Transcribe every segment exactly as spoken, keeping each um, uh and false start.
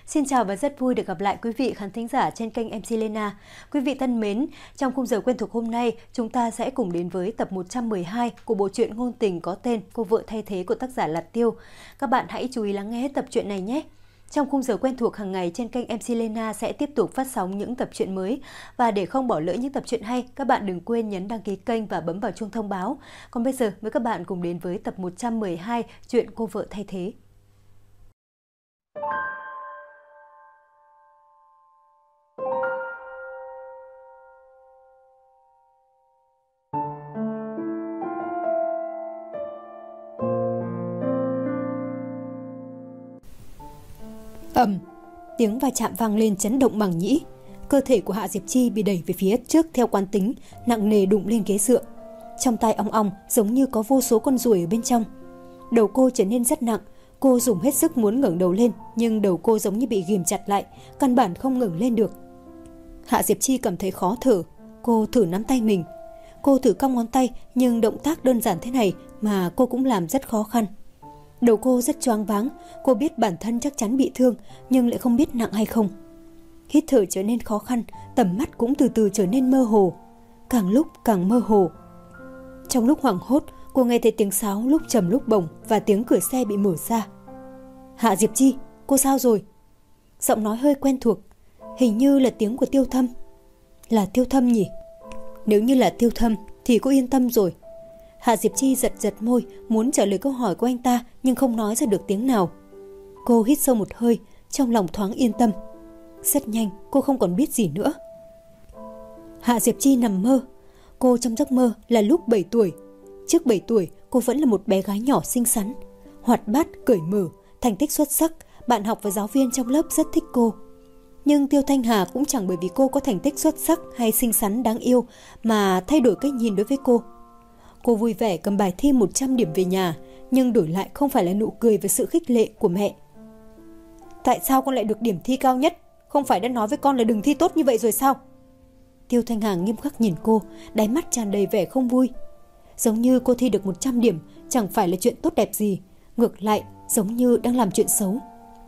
Xin chào và rất vui được gặp lại quý vị khán thính giả trên kênh em xê Lena. Quý vị thân mến, trong khung giờ quen thuộc hôm nay, chúng ta sẽ cùng đến với tập một trăm mười hai của bộ truyện ngôn tình có tên Cô vợ thay thế của tác giả Lạt Tiêu. Các bạn hãy chú ý lắng nghe hết tập truyện này nhé. Trong khung giờ quen thuộc hàng ngày trên kênh em xê Lena sẽ tiếp tục phát sóng những tập truyện mới. Và để không bỏ lỡ những tập truyện hay, các bạn đừng quên nhấn đăng ký kênh và bấm vào chuông thông báo. Còn bây giờ, mời các bạn cùng đến với tập một trăm mười hai chuyện Cô vợ thay thế. Ầm, tiếng va chạm vang lên chấn động màng nhĩ. Cơ thể của Hạ Diệp Chi bị đẩy về phía trước theo quán tính, nặng nề đụng lên ghế dựa. Trong tai ong ong giống như có vô số con ruồi ở bên trong. Đầu cô trở nên rất nặng, cô dùng hết sức muốn ngẩng đầu lên, nhưng đầu cô giống như bị ghìm chặt lại, căn bản không ngẩng lên được. Hạ Diệp Chi cảm thấy khó thở, cô thử nắm tay mình. Cô thử cong ngón tay, nhưng động tác đơn giản thế này mà cô cũng làm rất khó khăn. Đầu cô rất choáng váng, cô biết bản thân chắc chắn bị thương, nhưng lại không biết nặng hay không. Hít thở trở nên khó khăn, tầm mắt cũng từ từ trở nên mơ hồ, càng lúc càng mơ hồ. Trong lúc hoảng hốt, cô nghe thấy tiếng sáo lúc trầm lúc bổng và tiếng cửa xe bị mở ra. Hạ Diệp Chi, cô sao rồi? Giọng nói hơi quen thuộc, hình như là tiếng của Tiêu Thâm. Là Tiêu Thâm nhỉ? Nếu như là Tiêu Thâm thì cô yên tâm rồi. Hạ Diệp Chi giật giật môi, muốn trả lời câu hỏi của anh ta nhưng không nói ra được tiếng nào. Cô hít sâu một hơi, trong lòng thoáng yên tâm. Rất nhanh, cô không còn biết gì nữa. Hạ Diệp Chi nằm mơ. Cô trong giấc mơ là lúc bảy tuổi. Trước bảy tuổi, cô vẫn là một bé gái nhỏ xinh xắn, hoạt bát, cởi mở, thành tích xuất sắc, bạn học và giáo viên trong lớp rất thích cô. Nhưng Tiêu Thanh Hà cũng chẳng bởi vì cô có thành tích xuất sắc hay xinh xắn đáng yêu mà thay đổi cách nhìn đối với cô. Cô vui vẻ cầm bài thi một trăm điểm về nhà, nhưng đổi lại không phải là nụ cười và sự khích lệ của mẹ. Tại sao con lại được điểm thi cao nhất? Không phải đã nói với con là đừng thi tốt như vậy rồi sao? Tiêu Thanh Hà nghiêm khắc nhìn cô, đáy mắt tràn đầy vẻ không vui. Giống như cô thi được một trăm điểm chẳng phải là chuyện tốt đẹp gì, ngược lại giống như đang làm chuyện xấu.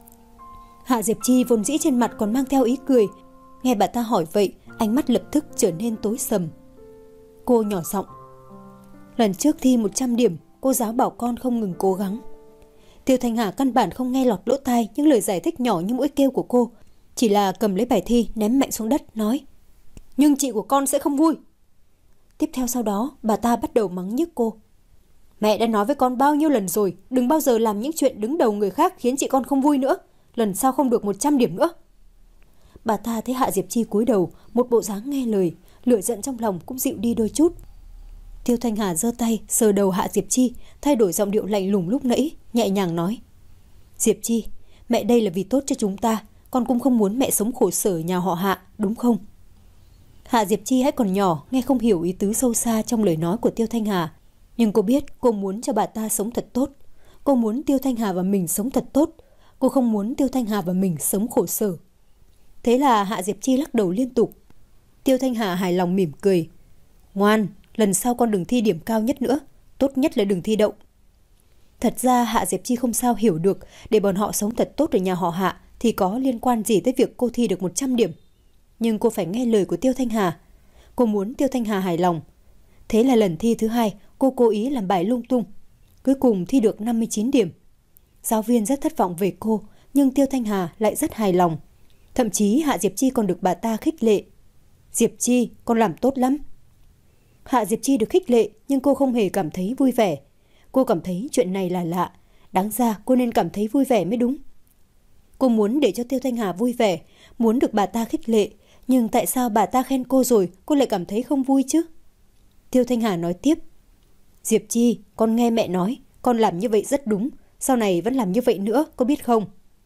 Hạ Diệp Chi vốn dĩ trên mặt còn mang theo ý cười, nghe bà ta hỏi vậy, ánh mắt lập tức trở nên tối sầm. Cô nhỏ giọng: lần trước thi một trăm điểm, cô giáo bảo con không ngừng cố gắng. Tiêu Thanh Hà căn bản không nghe lọt lỗ tai những lời giải thích nhỏ như mũi kêu của cô, chỉ là cầm lấy bài thi ném mạnh xuống đất, nói: nhưng chị của con sẽ không vui. Tiếp theo sau đó, bà ta bắt đầu mắng nhức cô. Mẹ đã nói với con bao nhiêu lần rồi, đừng bao giờ làm những chuyện đứng đầu người khác khiến chị con không vui nữa. Lần sau không được một trăm điểm nữa. Bà ta thấy Hạ Diệp Chi cúi đầu, một bộ dáng nghe lời, lửa giận trong lòng cũng dịu đi đôi chút. Tiêu Thanh Hà giơ tay sờ đầu Hạ Diệp Chi, thay đổi giọng điệu lạnh lùng lúc nãy, nhẹ nhàng nói: Diệp Chi, mẹ đây là vì tốt cho chúng ta, con cũng không muốn mẹ sống khổ sở nhà họ Hạ, đúng không? Hạ Diệp Chi hãy còn nhỏ, nghe không hiểu ý tứ sâu xa trong lời nói của Tiêu Thanh Hà, nhưng cô biết cô muốn cho bà ta sống thật tốt. Cô muốn Tiêu Thanh Hà và mình sống thật tốt. Cô không muốn Tiêu Thanh Hà và mình sống khổ sở. Thế là Hạ Diệp Chi lắc đầu liên tục. Tiêu Thanh Hà hài lòng mỉm cười. Ngoan, lần sau con đừng thi điểm cao nhất nữa, tốt nhất là đừng thi đậu. Thật ra Hạ Diệp Chi không sao hiểu được để bọn họ sống thật tốt ở nhà họ Hạ thì có liên quan gì tới việc cô thi được một trăm điểm. Nhưng cô phải nghe lời của Tiêu Thanh Hà. Cô muốn Tiêu Thanh Hà hài lòng. Thế là lần thi thứ hai, cô cố ý làm bài lung tung. Cuối cùng thi được năm mươi chín điểm. Giáo viên rất thất vọng về cô, nhưng Tiêu Thanh Hà lại rất hài lòng. Thậm chí Hạ Diệp Chi còn được bà ta khích lệ. Diệp Chi, con làm tốt lắm. Hạ Diệp Chi được khích lệ, nhưng cô không hề cảm thấy vui vẻ. Cô cảm thấy chuyện này là lạ. Đáng ra cô nên cảm thấy vui vẻ mới đúng. Cô muốn để cho Tiêu Thanh Hà vui vẻ, muốn được bà ta khích lệ. Nhưng tại sao bà ta khen cô rồi, cô lại cảm thấy không vui chứ? Tiêu Thanh Hà nói tiếp. Diệp Chi, con nghe mẹ nói, con làm như vậy rất đúng. Sau này vẫn làm như vậy nữa, có biết không?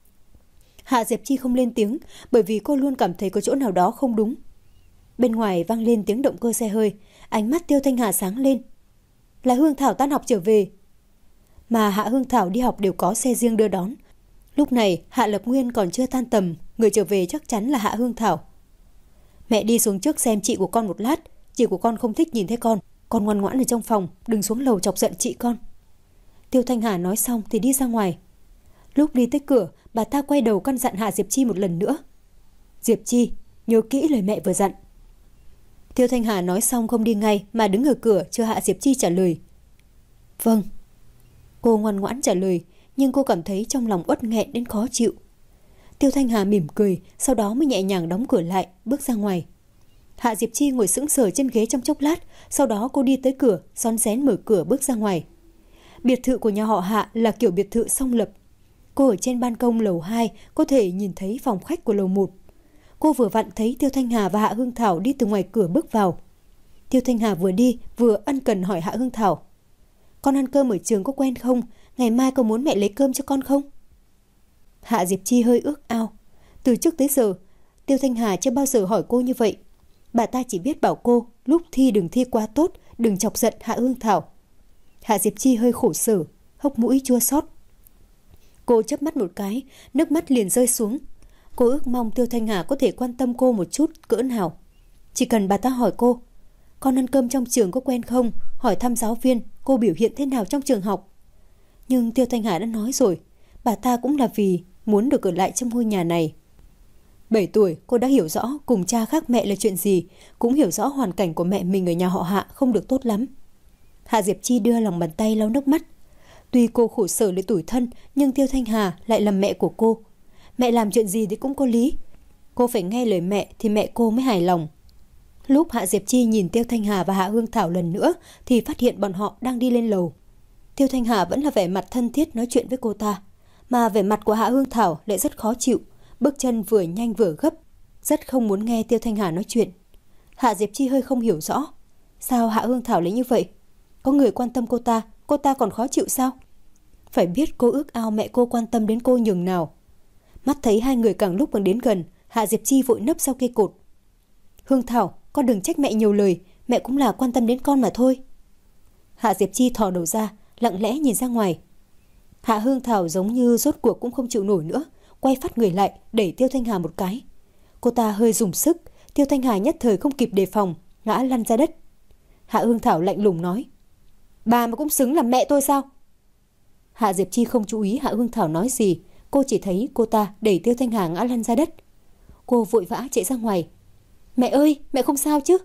Hạ Diệp Chi không lên tiếng, bởi vì cô luôn cảm thấy có chỗ nào đó không đúng. Bên ngoài vang lên tiếng động cơ xe hơi, ánh mắt Tiêu Thanh Hà sáng lên. Là Hương Thảo tan học trở về. Mà Hạ Hương Thảo đi học đều có xe riêng đưa đón. Lúc này Hạ Lập Nguyên còn chưa tan tầm, người trở về chắc chắn là Hạ Hương Thảo. Mẹ đi xuống trước xem chị của con một lát, chị của con không thích nhìn thấy con, con ngoan ngoãn ở trong phòng, đừng xuống lầu chọc giận chị con. Tiêu Thanh Hà nói xong thì đi ra ngoài. Lúc đi tới cửa, bà ta quay đầu căn dặn Hạ Diệp Chi một lần nữa. Diệp Chi, nhớ kỹ lời mẹ vừa dặn. Tiêu Thanh Hà nói xong không đi ngay mà đứng ở cửa chờ Hạ Diệp Chi trả lời. Vâng. Cô ngoan ngoãn trả lời, nhưng cô cảm thấy trong lòng uất nghẹn đến khó chịu. Tiêu Thanh Hà mỉm cười, sau đó mới nhẹ nhàng đóng cửa lại, bước ra ngoài. Hạ Diệp Chi ngồi sững sờ trên ghế trong chốc lát, sau đó cô đi tới cửa, rón rén mở cửa bước ra ngoài. Biệt thự của nhà họ Hạ là kiểu biệt thự song lập. Cô ở trên ban công lầu hai có thể nhìn thấy phòng khách của lầu một. Cô vừa vặn thấy Tiêu Thanh Hà và Hạ Hương Thảo đi từ ngoài cửa bước vào. Tiêu Thanh Hà vừa đi vừa ân cần hỏi Hạ Hương Thảo. Con ăn cơm ở trường có quen không? Ngày mai có muốn mẹ lấy cơm cho con không? Hạ Diệp Chi hơi ước ao. Từ trước tới giờ, Tiêu Thanh Hà chưa bao giờ hỏi cô như vậy. Bà ta chỉ biết bảo cô lúc thi đừng thi quá tốt, đừng chọc giận Hạ Hương Thảo. Hạ Diệp Chi hơi khổ sở, hốc mũi chua xót. Cô chớp mắt một cái, nước mắt liền rơi xuống. Cô ước mong Tiêu Thanh Hà có thể quan tâm cô một chút cỡ nào. Chỉ cần bà ta hỏi cô, con ăn cơm trong trường có quen không? Hỏi thăm giáo viên, cô biểu hiện thế nào trong trường học? Nhưng Tiêu Thanh Hà đã nói rồi, bà ta cũng là vì muốn được ở lại trong ngôi nhà này. bảy tuổi, cô đã hiểu rõ cùng cha khác mẹ là chuyện gì, cũng hiểu rõ hoàn cảnh của mẹ mình ở nhà họ Hạ không được tốt lắm. Hạ Diệp Chi đưa lòng bàn tay lau nước mắt. Tuy cô khổ sở lấy tủi thân, nhưng Tiêu Thanh Hà lại là mẹ của cô. Mẹ làm chuyện gì thì cũng có lý. Cô phải nghe lời mẹ thì mẹ cô mới hài lòng. Lúc Hạ Diệp Chi nhìn Tiêu Thanh Hà và Hạ Hương Thảo lần nữa thì phát hiện bọn họ đang đi lên lầu. Tiêu Thanh Hà vẫn là vẻ mặt thân thiết nói chuyện với cô ta, mà vẻ mặt của Hạ Hương Thảo lại rất khó chịu, bước chân vừa nhanh vừa gấp, rất không muốn nghe Tiêu Thanh Hà nói chuyện. Hạ Diệp Chi hơi không hiểu rõ, sao Hạ Hương Thảo lại như vậy? Có người quan tâm cô ta, cô ta còn khó chịu sao? Phải biết cô ước ao mẹ cô quan tâm đến cô nhường nào. Mắt thấy hai người càng lúc càng đến gần, Hạ Diệp Chi vội nấp sau cây cột. Hương Thảo, con đừng trách mẹ nhiều lời, mẹ cũng là quan tâm đến con mà thôi. Hạ Diệp Chi thò đầu ra, lặng lẽ nhìn ra ngoài. Hạ Hương Thảo giống như rốt cuộc cũng không chịu nổi nữa, quay phát người lại, đẩy Tiêu Thanh Hà một cái. Cô ta hơi dùng sức, Tiêu Thanh Hà nhất thời không kịp đề phòng, ngã lăn ra đất. Hạ Hương Thảo lạnh lùng nói, bà mà cũng xứng làm mẹ tôi sao? Hạ Diệp Chi không chú ý Hạ Hương Thảo nói gì, cô chỉ thấy cô ta đẩy Tiêu Thanh Hà ngã lăn ra đất. Cô vội vã chạy ra ngoài. Mẹ ơi, mẹ không sao chứ?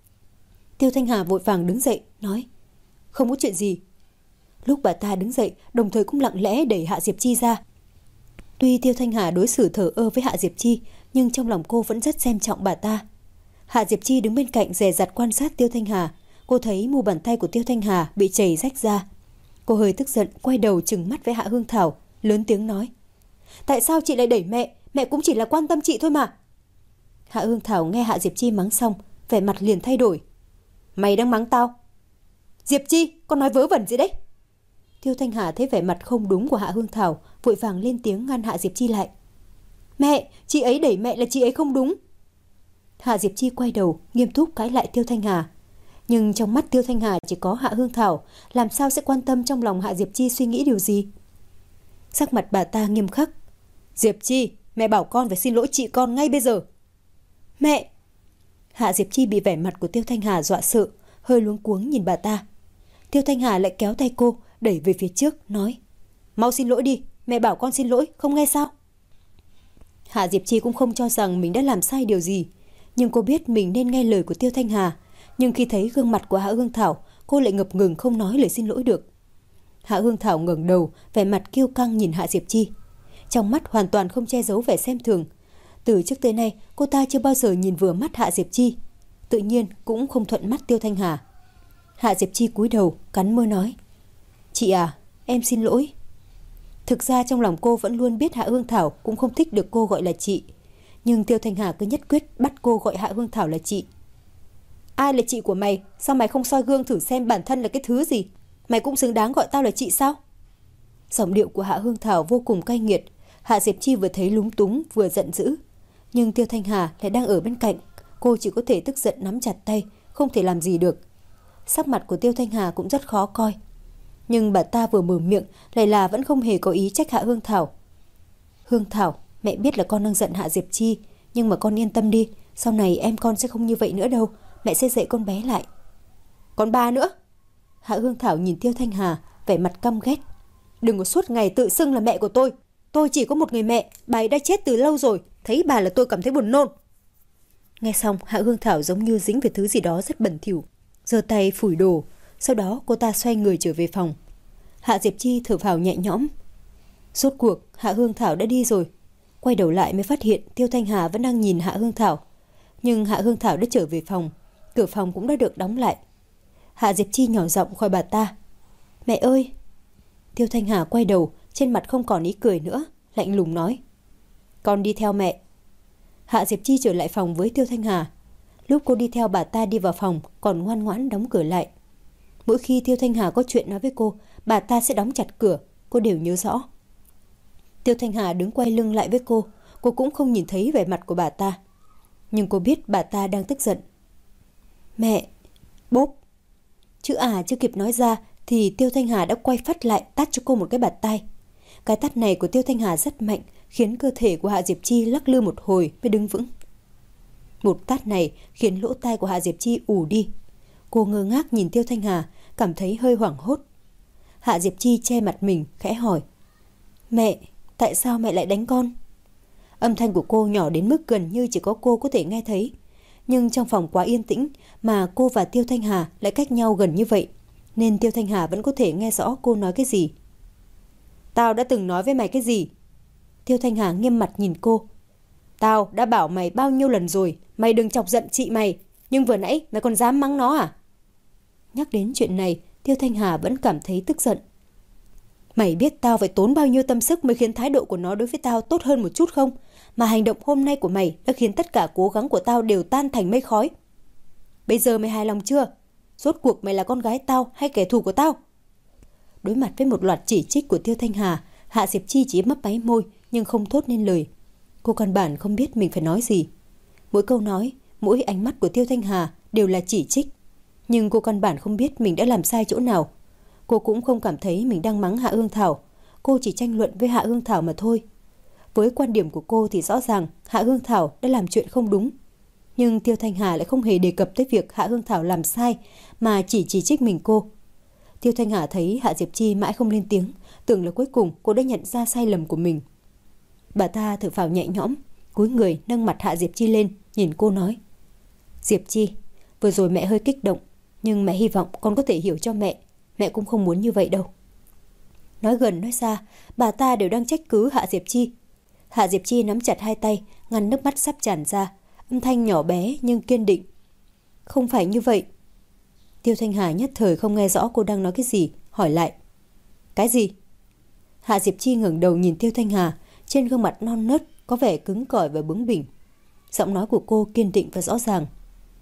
Tiêu Thanh Hà vội vàng đứng dậy, nói, không có chuyện gì. Lúc bà ta đứng dậy, đồng thời cũng lặng lẽ đẩy Hạ Diệp Chi ra. Tuy Tiêu Thanh Hà đối xử thờ ơ với Hạ Diệp Chi, nhưng trong lòng cô vẫn rất xem trọng bà ta. Hạ Diệp Chi đứng bên cạnh dè dặt quan sát Tiêu Thanh Hà. Cô thấy mu bàn tay của Tiêu Thanh Hà bị chảy rách ra. Cô hơi tức giận, quay đầu trừng mắt với Hạ Hương Thảo, lớn tiếng nói, tại sao chị lại đẩy mẹ? Mẹ cũng chỉ là quan tâm chị thôi mà. Hạ Hương Thảo nghe Hạ Diệp Chi mắng xong, vẻ mặt liền thay đổi. Mày đang mắng tao? Diệp Chi, con nói vớ vẩn gì đấy? Tiêu Thanh Hà thấy vẻ mặt không đúng của Hạ Hương Thảo, vội vàng lên tiếng ngăn Hạ Diệp Chi lại. Mẹ, chị ấy đẩy mẹ là chị ấy không đúng. Hạ Diệp Chi quay đầu, nghiêm túc cãi lại Tiêu Thanh Hà. Nhưng trong mắt Tiêu Thanh Hà chỉ có Hạ Hương Thảo, làm sao sẽ quan tâm trong lòng Hạ Diệp Chi suy nghĩ điều gì? Sắc mặt bà ta nghiêm khắc. Diệp Chi, mẹ bảo con phải xin lỗi chị con ngay bây giờ. Mẹ! Hạ Diệp Chi bị vẻ mặt của Tiêu Thanh Hà dọa sợ, hơi luống cuống nhìn bà ta. Tiêu Thanh Hà lại kéo tay cô, đẩy về phía trước, nói, mau xin lỗi đi, mẹ bảo con xin lỗi, không nghe sao? Hạ Diệp Chi cũng không cho rằng mình đã làm sai điều gì, nhưng cô biết mình nên nghe lời của Tiêu Thanh Hà. Nhưng khi thấy gương mặt của Hạ Hương Thảo, cô lại ngập ngừng không nói lời xin lỗi được. Hạ Hương Thảo ngẩng đầu, vẻ mặt kiêu căng nhìn Hạ Diệp Chi. Trong mắt hoàn toàn không che giấu vẻ xem thường. Từ trước tới nay, cô ta chưa bao giờ nhìn vừa mắt Hạ Diệp Chi. Tự nhiên cũng không thuận mắt Tiêu Thanh Hà. Hạ Diệp Chi cúi đầu, cắn môi nói, chị à, em xin lỗi. Thực ra trong lòng cô vẫn luôn biết Hạ Hương Thảo cũng không thích được cô gọi là chị. Nhưng Tiêu Thanh Hà cứ nhất quyết bắt cô gọi Hạ Hương Thảo là chị. Ai là chị của mày? Sao mày không soi gương thử xem bản thân là cái thứ gì? Mày cũng xứng đáng gọi tao là chị sao? Giọng điệu của Hạ Hương Thảo vô cùng cay nghiệt. Hạ Diệp Chi vừa thấy lúng túng vừa giận dữ. Nhưng Tiêu Thanh Hà lại đang ở bên cạnh. Cô chỉ có thể tức giận nắm chặt tay, không thể làm gì được. Sắc mặt của Tiêu Thanh Hà cũng rất khó coi. Nhưng bà ta vừa mở miệng lại là vẫn không hề có ý trách Hạ Hương Thảo. Hương Thảo, mẹ biết là con đang giận Hạ Diệp Chi, nhưng mà con yên tâm đi, sau này em con sẽ không như vậy nữa đâu. Mẹ sẽ dạy con bé lại. Còn ba nữa? Hạ Hương Thảo nhìn Tiêu Thanh Hà, vẻ mặt căm ghét. Đừng có suốt ngày tự xưng là mẹ của tôi. Tôi chỉ có một người mẹ, bà ấy đã chết từ lâu rồi. Thấy bà là tôi cảm thấy buồn nôn. Nghe xong, Hạ Hương Thảo giống như dính về thứ gì đó rất bẩn thỉu, giơ tay phủi đồ. Sau đó cô ta xoay người trở về phòng. Hạ Diệp Chi thở phào nhẹ nhõm. Rốt cuộc Hạ Hương Thảo đã đi rồi. Quay đầu lại mới phát hiện Tiêu Thanh Hà vẫn đang nhìn Hạ Hương Thảo. Nhưng Hạ Hương Thảo đã trở về phòng, cửa phòng cũng đã được đóng lại. Hạ Diệp Chi nhỏ giọng gọi bà ta. Mẹ ơi! Tiêu Thanh Hà quay đầu, trên mặt không còn ý cười nữa, lạnh lùng nói. Con đi theo mẹ. Hạ Diệp Chi trở lại phòng với Tiêu Thanh Hà. Lúc cô đi theo bà ta đi vào phòng, còn ngoan ngoãn đóng cửa lại. Mỗi khi Tiêu Thanh Hà có chuyện nói với cô, bà ta sẽ đóng chặt cửa, cô đều nhớ rõ. Tiêu Thanh Hà đứng quay lưng lại với cô, cô cũng không nhìn thấy vẻ mặt của bà ta. Nhưng cô biết bà ta đang tức giận. Mẹ! Bốp! Chữ à chưa kịp nói ra thì Tiêu Thanh Hà đã quay phát lại tát cho cô một cái bạt tai. Cái tát này của Tiêu Thanh Hà rất mạnh, khiến cơ thể của Hạ Diệp Chi lắc lư một hồi mới đứng vững. Một tát này khiến lỗ tai của Hạ Diệp Chi ù đi. Cô ngơ ngác nhìn Tiêu Thanh Hà, cảm thấy hơi hoảng hốt. Hạ Diệp Chi che mặt mình, khẽ hỏi. Mẹ, tại sao mẹ lại đánh con? Âm thanh của cô nhỏ đến mức gần như chỉ có cô có thể nghe thấy. Nhưng trong phòng quá yên tĩnh mà cô và Tiêu Thanh Hà lại cách nhau gần như vậy, nên Tiêu Thanh Hà vẫn có thể nghe rõ cô nói cái gì. Tao đã từng nói với mày cái gì? Tiêu Thanh Hà nghiêm mặt nhìn cô. Tao đã bảo mày bao nhiêu lần rồi, mày đừng chọc giận chị mày, nhưng vừa nãy mày còn dám mắng nó à? Nhắc đến chuyện này, Tiêu Thanh Hà vẫn cảm thấy tức giận. Mày biết tao phải tốn bao nhiêu tâm sức mới khiến thái độ của nó đối với tao tốt hơn một chút không? Mà hành động hôm nay của mày đã khiến tất cả cố gắng của tao đều tan thành mây khói. Bây giờ mày hài lòng chưa? Rốt cuộc mày là con gái tao hay kẻ thù của tao? Đối mặt với một loạt chỉ trích của Tiêu Thanh Hà, Hạ Diệp Chi chỉ mấp máy môi nhưng không thốt nên lời. Cô căn bản không biết mình phải nói gì. Mỗi câu nói, mỗi ánh mắt của Tiêu Thanh Hà đều là chỉ trích. Nhưng cô căn bản không biết mình đã làm sai chỗ nào. Cô cũng không cảm thấy mình đang mắng Hạ Hương Thảo. Cô chỉ tranh luận với Hạ Hương Thảo mà thôi. Với quan điểm của cô thì rõ ràng Hạ Hương Thảo đã làm chuyện không đúng. Nhưng Tiêu Thanh Hà lại không hề đề cập tới việc Hạ Hương Thảo làm sai, mà chỉ chỉ trích mình cô. Tiêu Thanh Hà thấy Hạ Diệp Chi mãi không lên tiếng, tưởng là cuối cùng cô đã nhận ra sai lầm của mình. Bà ta thở phào nhẹ nhõm, cúi người nâng mặt Hạ Diệp Chi lên, nhìn cô nói. Diệp Chi, vừa rồi mẹ hơi kích động, nhưng mẹ hy vọng con có thể hiểu cho mẹ. Mẹ cũng không muốn như vậy đâu. Nói gần nói xa, bà ta đều đang trách cứ Hạ Diệp Chi. Hạ Diệp Chi nắm chặt hai tay, ngăn nước mắt sắp tràn ra, âm thanh nhỏ bé nhưng kiên định. Không phải như vậy. Tiêu Thanh Hà nhất thời không nghe rõ cô đang nói cái gì, hỏi lại. Cái gì? Hạ Diệp Chi ngẩng đầu nhìn Tiêu Thanh Hà, trên gương mặt non nớt có vẻ cứng cỏi và bướng bỉnh. Giọng nói của cô kiên định và rõ ràng.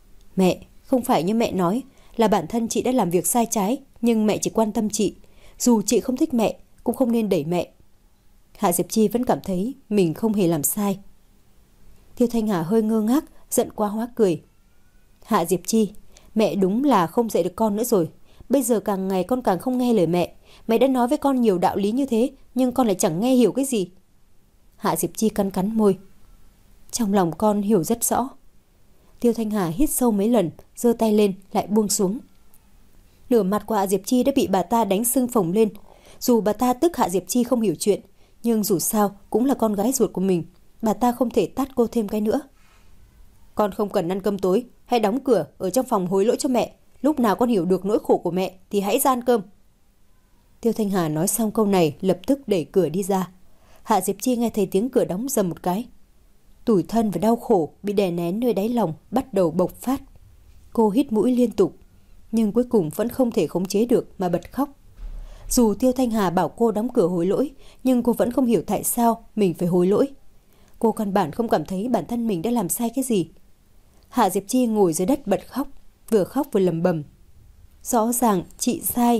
Mẹ, không phải như mẹ nói là bản thân chị đã làm việc sai trái, nhưng mẹ chỉ quan tâm chị. Dù chị không thích mẹ, cũng không nên đẩy mẹ. Hạ Diệp Chi vẫn cảm thấy mình không hề làm sai. Tiêu Thanh Hà hơi ngơ ngác, giận quá hóa cười. Hạ Diệp Chi, mẹ đúng là không dạy được con nữa rồi. Bây giờ càng ngày con càng không nghe lời mẹ. Mẹ đã nói với con nhiều đạo lý như thế, nhưng con lại chẳng nghe hiểu cái gì. Hạ Diệp Chi cắn cắn môi. Trong lòng con hiểu rất rõ. Tiêu Thanh Hà hít sâu mấy lần, giơ tay lên, lại buông xuống. Nửa mặt của Hạ Diệp Chi đã bị bà ta đánh sưng phồng lên. Dù bà ta tức Hạ Diệp Chi không hiểu chuyện, nhưng dù sao cũng là con gái ruột của mình. Bà ta không thể tát cô thêm cái nữa. Con không cần ăn cơm tối, hãy đóng cửa ở trong phòng hối lỗi cho mẹ. Lúc nào con hiểu được nỗi khổ của mẹ thì hãy ra ăn cơm. Tiêu Thanh Hà nói xong câu này, lập tức đẩy cửa đi ra. Hạ Diệp Chi nghe thấy tiếng cửa đóng dầm một cái. Tủi thân và đau khổ bị đè nén nơi đáy lòng bắt đầu bộc phát. Cô hít mũi liên tục, nhưng cuối cùng vẫn không thể khống chế được mà bật khóc. Dù Tiêu Thanh Hà bảo cô đóng cửa hối lỗi, nhưng cô vẫn không hiểu tại sao mình phải hối lỗi. Cô căn bản không cảm thấy bản thân mình đã làm sai cái gì. Hạ Diệp Chi ngồi dưới đất bật khóc, vừa khóc vừa lầm bầm. Rõ ràng chị sai.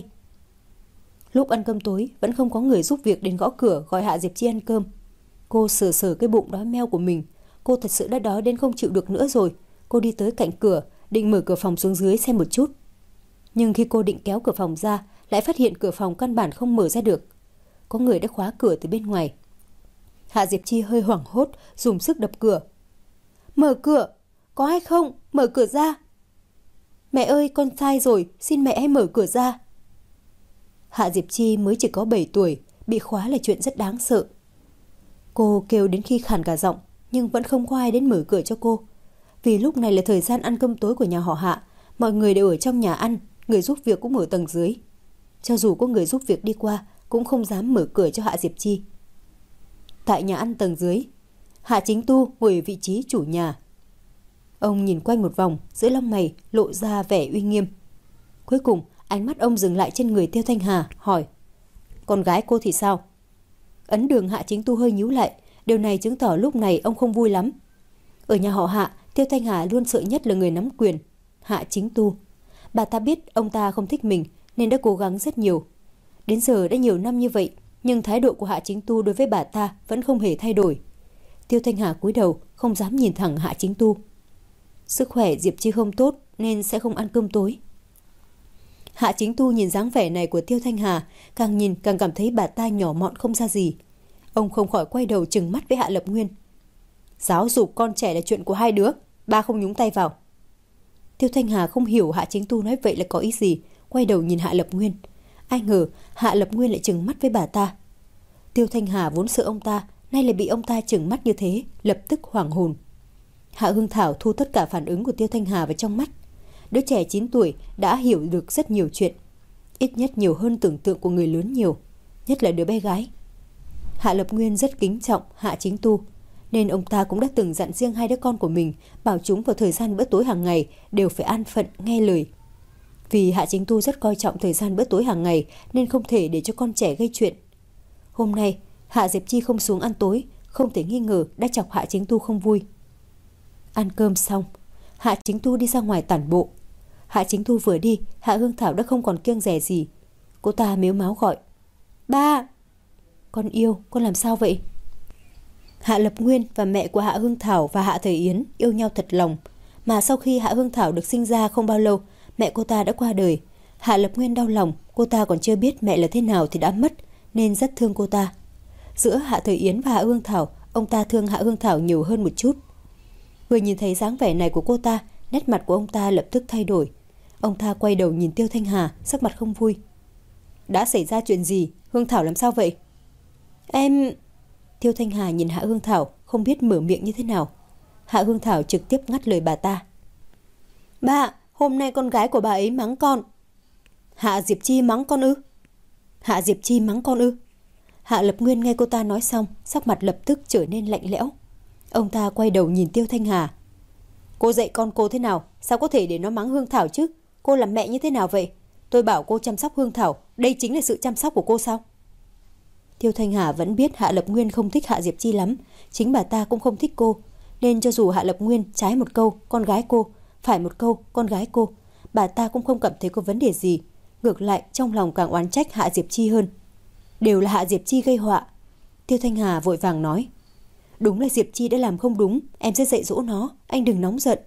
Lúc ăn cơm tối vẫn không có người giúp việc đến gõ cửa gọi Hạ Diệp Chi ăn cơm. Cô sờ sờ cái bụng đói meo của mình. Cô thật sự đã đói đến không chịu được nữa rồi. Cô đi tới cạnh cửa, định mở cửa phòng xuống dưới xem một chút. Nhưng khi cô định kéo cửa phòng ra, lại phát hiện cửa phòng căn bản không mở ra được. Có người đã khóa cửa từ bên ngoài. Hạ Diệp Chi hơi hoảng hốt, dùng sức đập cửa. Mở cửa! Có ai không? Mở cửa ra! Mẹ ơi, con sai rồi, xin mẹ hãy mở cửa ra. Hạ Diệp Chi mới chỉ có bảy tuổi, bị khóa là chuyện rất đáng sợ. Cô kêu đến khi khàn cả giọng, nhưng vẫn không có ai đến mở cửa cho cô. Vì lúc này là thời gian ăn cơm tối của nhà họ Hạ, mọi người đều ở trong nhà ăn, người giúp việc cũng ở tầng dưới. Cho dù có người giúp việc đi qua, cũng không dám mở cửa cho Hạ Diệp Chi. Tại nhà ăn tầng dưới, Hạ Chính Tu ngồi ở vị trí chủ nhà. Ông nhìn quanh một vòng, giữa lông mày lộ ra vẻ uy nghiêm. Cuối cùng, ánh mắt ông dừng lại trên người Tiêu Thanh Hà, hỏi: con gái cô thì sao? Ấn đường Hạ Chính Tu hơi nhíu lại, điều này chứng tỏ lúc này ông không vui lắm. Ở nhà họ Hạ, Tiêu Thanh Hà luôn sợ nhất là người nắm quyền, Hạ Chính Tu. Bà ta biết ông ta không thích mình nên đã cố gắng rất nhiều. Đến giờ đã nhiều năm như vậy, nhưng thái độ của Hạ Chính Tu đối với bà ta vẫn không hề thay đổi. Tiêu Thanh Hà cúi đầu, không dám nhìn thẳng Hạ Chính Tu. Sức khỏe Diệp Chi không tốt nên sẽ không ăn cơm tối. Hạ Chính Tu nhìn dáng vẻ này của Tiêu Thanh Hà, càng nhìn càng cảm thấy bà ta nhỏ mọn không ra gì. Ông không khỏi quay đầu trừng mắt với Hạ Lập Nguyên. Giáo dục con trẻ là chuyện của hai đứa, ba không nhúng tay vào. Tiêu Thanh Hà không hiểu Hạ Chính Tu nói vậy là có ý gì, quay đầu nhìn Hạ Lập Nguyên. Ai ngờ Hạ Lập Nguyên lại trừng mắt với bà ta. Tiêu Thanh Hà vốn sợ ông ta, nay lại bị ông ta trừng mắt như thế, lập tức hoảng hồn. Hạ Hương Thảo thu tất cả phản ứng của Tiêu Thanh Hà vào trong mắt. Đứa trẻ chín tuổi đã hiểu được rất nhiều chuyện, ít nhất nhiều hơn tưởng tượng của người lớn nhiều, nhất là đứa bé gái. Hạ Lập Nguyên rất kính trọng Hạ Chính Tu, nên ông ta cũng đã từng dặn riêng hai đứa con của mình bảo chúng vào thời gian bữa tối hàng ngày đều phải an phận nghe lời. Vì Hạ Chính Tu rất coi trọng thời gian bữa tối hàng ngày nên không thể để cho con trẻ gây chuyện. Hôm nay Hạ Diệp Chi không xuống ăn tối, không thể nghi ngờ đã chọc Hạ Chính Tu không vui. Ăn cơm xong, Hạ Chính Tu đi ra ngoài tản bộ. Hạ Chính Tu vừa đi, Hạ Hương Thảo đã không còn kiêng dè gì. Cô ta mếu máo gọi: ba! Con yêu, con làm sao vậy? Hạ Lập Nguyên và mẹ của Hạ Hương Thảo và Hạ Thời Yến yêu nhau thật lòng. Mà sau khi Hạ Hương Thảo được sinh ra không bao lâu, mẹ cô ta đã qua đời. Hạ Lập Nguyên đau lòng, cô ta còn chưa biết mẹ là thế nào thì đã mất, nên rất thương cô ta. Giữa Hạ Thời Yến và Hạ Hương Thảo, ông ta thương Hạ Hương Thảo nhiều hơn một chút. Vừa nhìn thấy dáng vẻ này của cô ta, nét mặt của ông ta lập tức thay đổi. Ông ta quay đầu nhìn Tiêu Thanh Hà, sắc mặt không vui. Đã xảy ra chuyện gì? Hương Thảo làm sao vậy? Em... Tiêu Thanh Hà nhìn Hạ Hương Thảo, không biết mở miệng như thế nào. Hạ Hương Thảo trực tiếp ngắt lời bà ta. Ba, hôm nay con gái của bà ấy mắng con. Hạ Diệp Chi mắng con ư? Hạ Diệp Chi mắng con ư? Hạ Lập Nguyên nghe cô ta nói xong, sắc mặt lập tức trở nên lạnh lẽo. Ông ta quay đầu nhìn Tiêu Thanh Hà. Cô dạy con cô thế nào? Sao có thể để nó mắng Hương Thảo chứ? Cô làm mẹ như thế nào vậy? Tôi bảo cô chăm sóc Hương Thảo, đây chính là sự chăm sóc của cô sao? Tiêu Thanh Hà vẫn biết Hạ Lập Nguyên không thích Hạ Diệp Chi lắm, chính bà ta cũng không thích cô, nên cho dù Hạ Lập Nguyên trái một câu con gái cô, phải một câu con gái cô, bà ta cũng không cảm thấy có vấn đề gì. Ngược lại trong lòng càng oán trách Hạ Diệp Chi hơn. Đều là Hạ Diệp Chi gây họa. Tiêu Thanh Hà vội vàng nói. Đúng là Diệp Chi đã làm không đúng, em sẽ dạy dỗ nó, anh đừng nóng giận.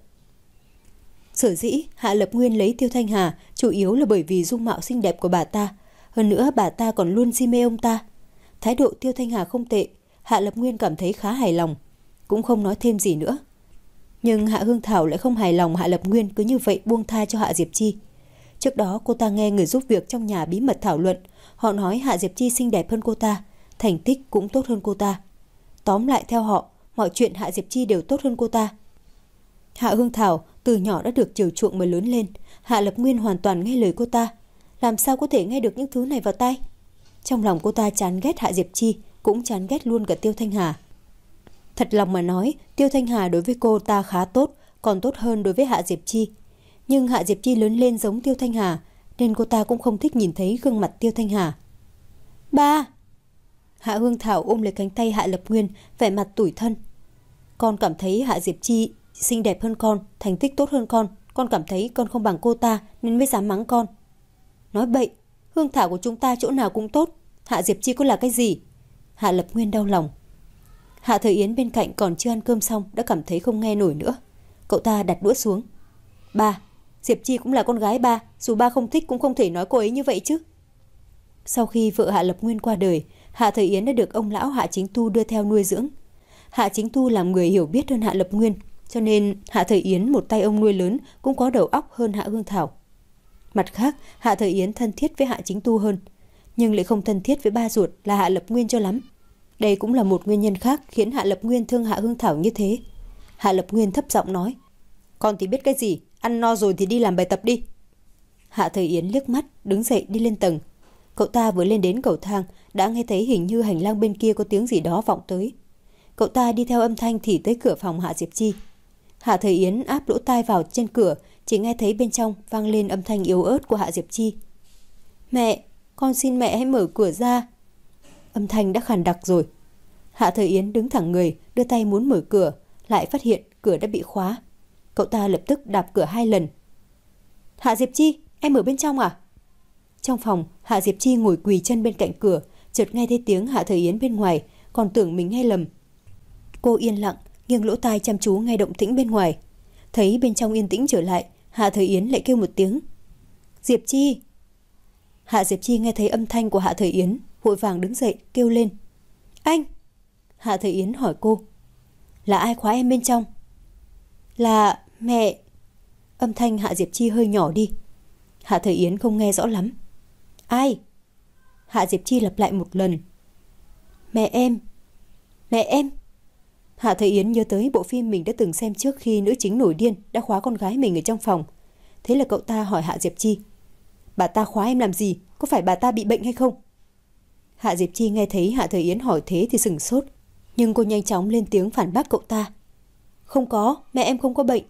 Sở dĩ Hạ Lập Nguyên lấy Tiêu Thanh Hà chủ yếu là bởi vì dung mạo xinh đẹp của bà ta. Hơn nữa bà ta còn luôn si mê ông ta. Thái độ Tiêu Thanh Hà không tệ, Hạ Lập Nguyên cảm thấy khá hài lòng, cũng không nói thêm gì nữa. Nhưng Hạ Hương Thảo lại không hài lòng Hạ Lập Nguyên cứ như vậy buông tha cho Hạ Diệp Chi. Trước đó cô ta nghe người giúp việc trong nhà bí mật thảo luận, họ nói Hạ Diệp Chi xinh đẹp hơn cô ta, thành tích cũng tốt hơn cô ta. Tóm lại theo họ, mọi chuyện Hạ Diệp Chi đều tốt hơn cô ta. Hạ Hương Thảo từ nhỏ đã được chiều chuộng mới lớn lên, Hạ Lập Nguyên hoàn toàn nghe lời cô ta, làm sao có thể nghe được những thứ này vào tai? Trong lòng cô ta chán ghét Hạ Diệp Chi, cũng chán ghét luôn cả Tiêu Thanh Hà. Thật lòng mà nói, Tiêu Thanh Hà đối với cô ta khá tốt, còn tốt hơn đối với Hạ Diệp Chi. Nhưng Hạ Diệp Chi lớn lên giống Tiêu Thanh Hà, nên cô ta cũng không thích nhìn thấy gương mặt Tiêu Thanh Hà. Ba! Hạ Hương Thảo ôm lấy cánh tay Hạ Lập Nguyên, vẻ mặt tủi thân. Con cảm thấy Hạ Diệp Chi xinh đẹp hơn con, thành tích tốt hơn con. Con cảm thấy con không bằng cô ta nên mới dám mắng con. Nói bậy, Hương Thảo của chúng ta chỗ nào cũng tốt, Hạ Diệp Chi có là cái gì? Hạ Lập Nguyên đau lòng. Hạ Thời Yến bên cạnh còn chưa ăn cơm xong đã cảm thấy không nghe nổi nữa. Cậu ta đặt đũa xuống. Ba, Diệp Chi cũng là con gái ba, dù ba không thích cũng không thể nói cô ấy như vậy chứ. Sau khi vợ Hạ Lập Nguyên qua đời, Hạ Thời Yến đã được ông lão Hạ Chính Tu đưa theo nuôi dưỡng. Hạ Chính Tu làm người hiểu biết hơn Hạ Lập Nguyên, cho nên Hạ Thời Yến một tay ông nuôi lớn cũng có đầu óc hơn Hạ Hương Thảo. Mặt khác, Hạ Thời Yến thân thiết với Hạ Chính Tu hơn, nhưng lại không thân thiết với ba ruột là Hạ Lập Nguyên cho lắm. Đây cũng là một nguyên nhân khác khiến Hạ Lập Nguyên thương Hạ Hương Thảo như thế. Hạ Lập Nguyên thấp giọng nói, con thì biết cái gì, ăn no rồi thì đi làm bài tập đi. Hạ Thời Yến liếc mắt, đứng dậy đi lên tầng. Cậu ta vừa lên đến cầu thang, đã nghe thấy hình như hành lang bên kia có tiếng gì đó vọng tới. Cậu ta đi theo âm thanh thì tới cửa phòng Hạ Diệp Chi. Hạ Thời Yến áp lỗ tai vào trên cửa, chỉ nghe thấy bên trong vang lên âm thanh yếu ớt của Hạ Diệp Chi. Mẹ, con xin mẹ hãy mở cửa ra. Âm thanh đã khàn đặc rồi. Hạ Thời Yến đứng thẳng người, đưa tay muốn mở cửa, lại phát hiện cửa đã bị khóa. Cậu ta lập tức đạp cửa hai lần. Hạ Diệp Chi, em ở bên trong à? Trong phòng, Hạ Diệp Chi ngồi quỳ chân bên cạnh cửa, chợt nghe thấy tiếng Hạ Thời Yến bên ngoài, còn tưởng mình nghe lầm. Cô yên lặng, nghiêng lỗ tai chăm chú nghe động tĩnh bên ngoài. Thấy bên trong yên tĩnh trở lại, Hạ Thời Yến lại kêu một tiếng. Diệp Chi! Hạ Diệp Chi nghe thấy âm thanh của Hạ Thời Yến, vội vàng đứng dậy, kêu lên. Anh! Hạ Thời Yến hỏi cô. Là ai khóa em bên trong? Là mẹ. Âm thanh Hạ Diệp Chi hơi nhỏ đi. Hạ Thời Yến không nghe rõ lắm. Ai? Hạ Diệp Chi lặp lại một lần. Mẹ em. Mẹ em. Hạ Thời Yến nhớ tới bộ phim mình đã từng xem trước khi nữ chính nổi điên đã khóa con gái mình ở trong phòng. Thế là cậu ta hỏi Hạ Diệp Chi. Bà ta khóa em làm gì? Có phải bà ta bị bệnh hay không? Hạ Diệp Chi nghe thấy Hạ Thời Yến hỏi thế thì sửng sốt. Nhưng cô nhanh chóng lên tiếng phản bác cậu ta. Không có, mẹ em không có bệnh.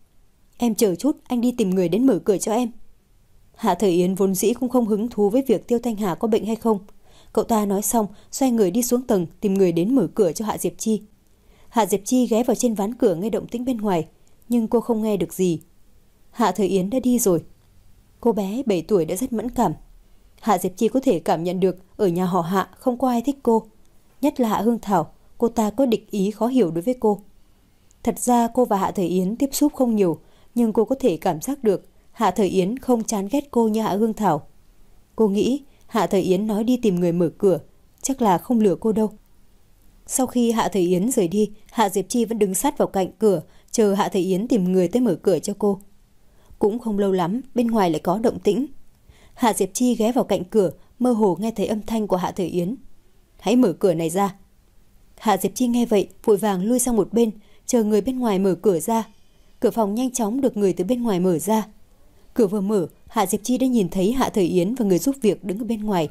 Em chờ chút, anh đi tìm người đến mở cửa cho em. Hạ Thời Yến vốn dĩ cũng không hứng thú với việc Tiêu Thanh Hà có bệnh hay không. Cậu ta nói xong, xoay người đi xuống tầng tìm người đến mở cửa cho Hạ Diệp Chi. Hạ Diệp Chi ghé vào trên ván cửa nghe động tĩnh bên ngoài, nhưng cô không nghe được gì. Hạ Thời Yến đã đi rồi. Cô bé bảy tuổi đã rất mẫn cảm. Hạ Diệp Chi có thể cảm nhận được ở nhà họ Hạ không có ai thích cô. Nhất là Hạ Hương Thảo, cô ta có địch ý khó hiểu đối với cô. Thật ra cô và Hạ Thời Yến tiếp xúc không nhiều, nhưng cô có thể cảm giác được Hạ Thời Yến không chán ghét cô như Hạ Hương Thảo. Cô nghĩ Hạ Thời Yến nói đi tìm người mở cửa, chắc là không lừa cô đâu. Sau khi Hạ Thời Yến rời đi, Hạ Diệp Chi vẫn đứng sát vào cạnh cửa, chờ Hạ Thời Yến tìm người tới mở cửa cho cô. Cũng không lâu lắm, bên ngoài lại có động tĩnh. Hạ Diệp Chi ghé vào cạnh cửa, mơ hồ nghe thấy âm thanh của Hạ Thời Yến. Hãy mở cửa này ra. Hạ Diệp Chi nghe vậy, vội vàng lui sang một bên, chờ người bên ngoài mở cửa ra. Cửa phòng nhanh chóng được người từ bên ngoài mở ra. Cửa vừa mở, Hạ Diệp Chi đã nhìn thấy Hạ Thời Yến và người giúp việc đứng ở bên ngoài.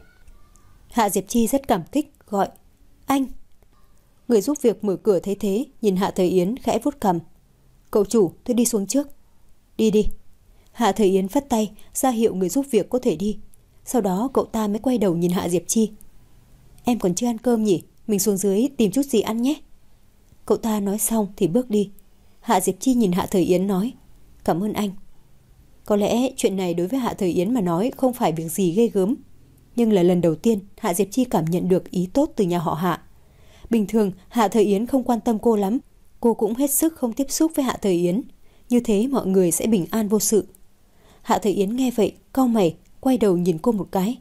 Hạ Diệp Chi rất cảm kích, gọi anh. Người giúp việc mở cửa thấy thế, nhìn Hạ Thời Yến khẽ vuốt cằm. Cậu chủ, tôi đi xuống trước. Đi đi. Hạ Thời Yến phất tay, ra hiệu người giúp việc có thể đi. Sau đó cậu ta mới quay đầu nhìn Hạ Diệp Chi. Em còn chưa ăn cơm nhỉ? Mình xuống dưới tìm chút gì ăn nhé. Cậu ta nói xong thì bước đi. Hạ Diệp Chi nhìn Hạ Thời Yến nói. Cảm ơn anh. Có lẽ chuyện này đối với Hạ Thời Yến mà nói không phải việc gì ghê gớm. Nhưng là lần đầu tiên Hạ Diệp Chi cảm nhận được ý tốt từ nhà họ Hạ. Bình thường Hạ Thời Yến không quan tâm cô lắm. Cô cũng hết sức không tiếp xúc với Hạ Thời Yến. Như thế mọi người sẽ bình an vô sự. Hạ Thời Yến nghe vậy, cau mày, quay đầu nhìn cô một cái.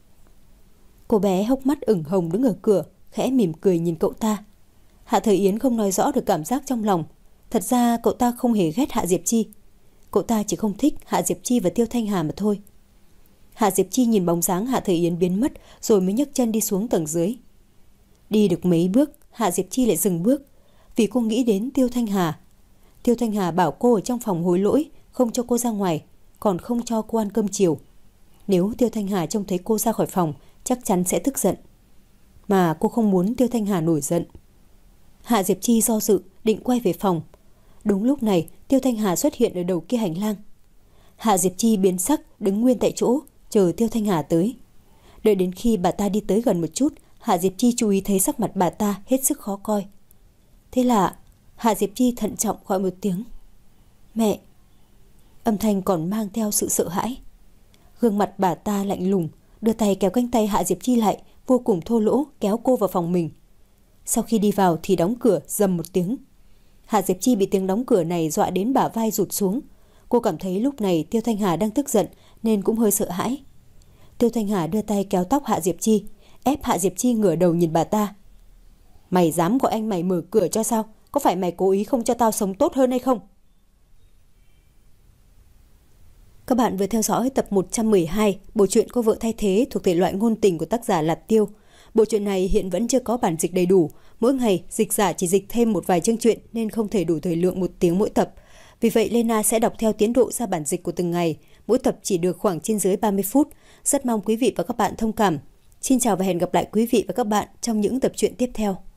Cô bé hốc mắt ửng hồng đứng ở cửa, khẽ mỉm cười nhìn cậu ta. Hạ Thời Yến không nói rõ được cảm giác trong lòng. Thật ra cậu ta không hề ghét Hạ Diệp Chi. Cậu ta chỉ không thích Hạ Diệp Chi và Tiêu Thanh Hà mà thôi. Hạ Diệp Chi nhìn bóng dáng Hạ Thời Yến biến mất, rồi mới nhấc chân đi xuống tầng dưới. Đi được mấy bước, Hạ Diệp Chi lại dừng bước, vì cô nghĩ đến Tiêu Thanh Hà. Tiêu Thanh Hà bảo cô ở trong phòng hối lỗi, không cho cô ra ngoài, còn không cho cô ăn cơm chiều. Nếu Tiêu Thanh Hà trông thấy cô ra khỏi phòng, chắc chắn sẽ tức giận. Mà cô không muốn Tiêu Thanh Hà nổi giận. Hạ Diệp Chi do dự, định quay về phòng. Đúng lúc này, Tiêu Thanh Hà xuất hiện ở đầu kia hành lang. Hạ Diệp Chi biến sắc, đứng nguyên tại chỗ, chờ Tiêu Thanh Hà tới. Đợi đến khi bà ta đi tới gần một chút, Hạ Diệp Chi chú ý thấy sắc mặt bà ta hết sức khó coi. Thế là Hạ Diệp Chi thận trọng gọi một tiếng. Mẹ. Âm thanh còn mang theo sự sợ hãi. Gương mặt bà ta lạnh lùng, đưa tay kéo cánh tay Hạ Diệp Chi lại, vô cùng thô lỗ kéo cô vào phòng mình. Sau khi đi vào thì đóng cửa rầm một tiếng. Hạ Diệp Chi bị tiếng đóng cửa này dọa đến bả vai rụt xuống. Cô cảm thấy lúc này Tiêu Thanh Hà đang tức giận nên cũng hơi sợ hãi. Tiêu Thanh Hà đưa tay kéo tóc Hạ Diệp Chi, ép Hạ Diệp Chi ngửa đầu nhìn bà ta. Mày dám gọi anh mày mở cửa cho sao? Có phải mày cố ý không cho tao sống tốt hơn hay không? Các bạn vừa theo dõi tập một trăm mười hai bộ truyện Cô vợ thay thế thuộc thể loại ngôn tình của tác giả Lạt Tiêu. Bộ truyện này hiện vẫn chưa có bản dịch đầy đủ. Mỗi ngày, dịch giả chỉ dịch thêm một vài chương truyện nên không thể đủ thời lượng một tiếng mỗi tập. Vì vậy, Lena sẽ đọc theo tiến độ ra bản dịch của từng ngày. Mỗi tập chỉ được khoảng trên dưới ba mươi phút. Rất mong quý vị và các bạn thông cảm. Xin chào và hẹn gặp lại quý vị và các bạn trong những tập truyện tiếp theo.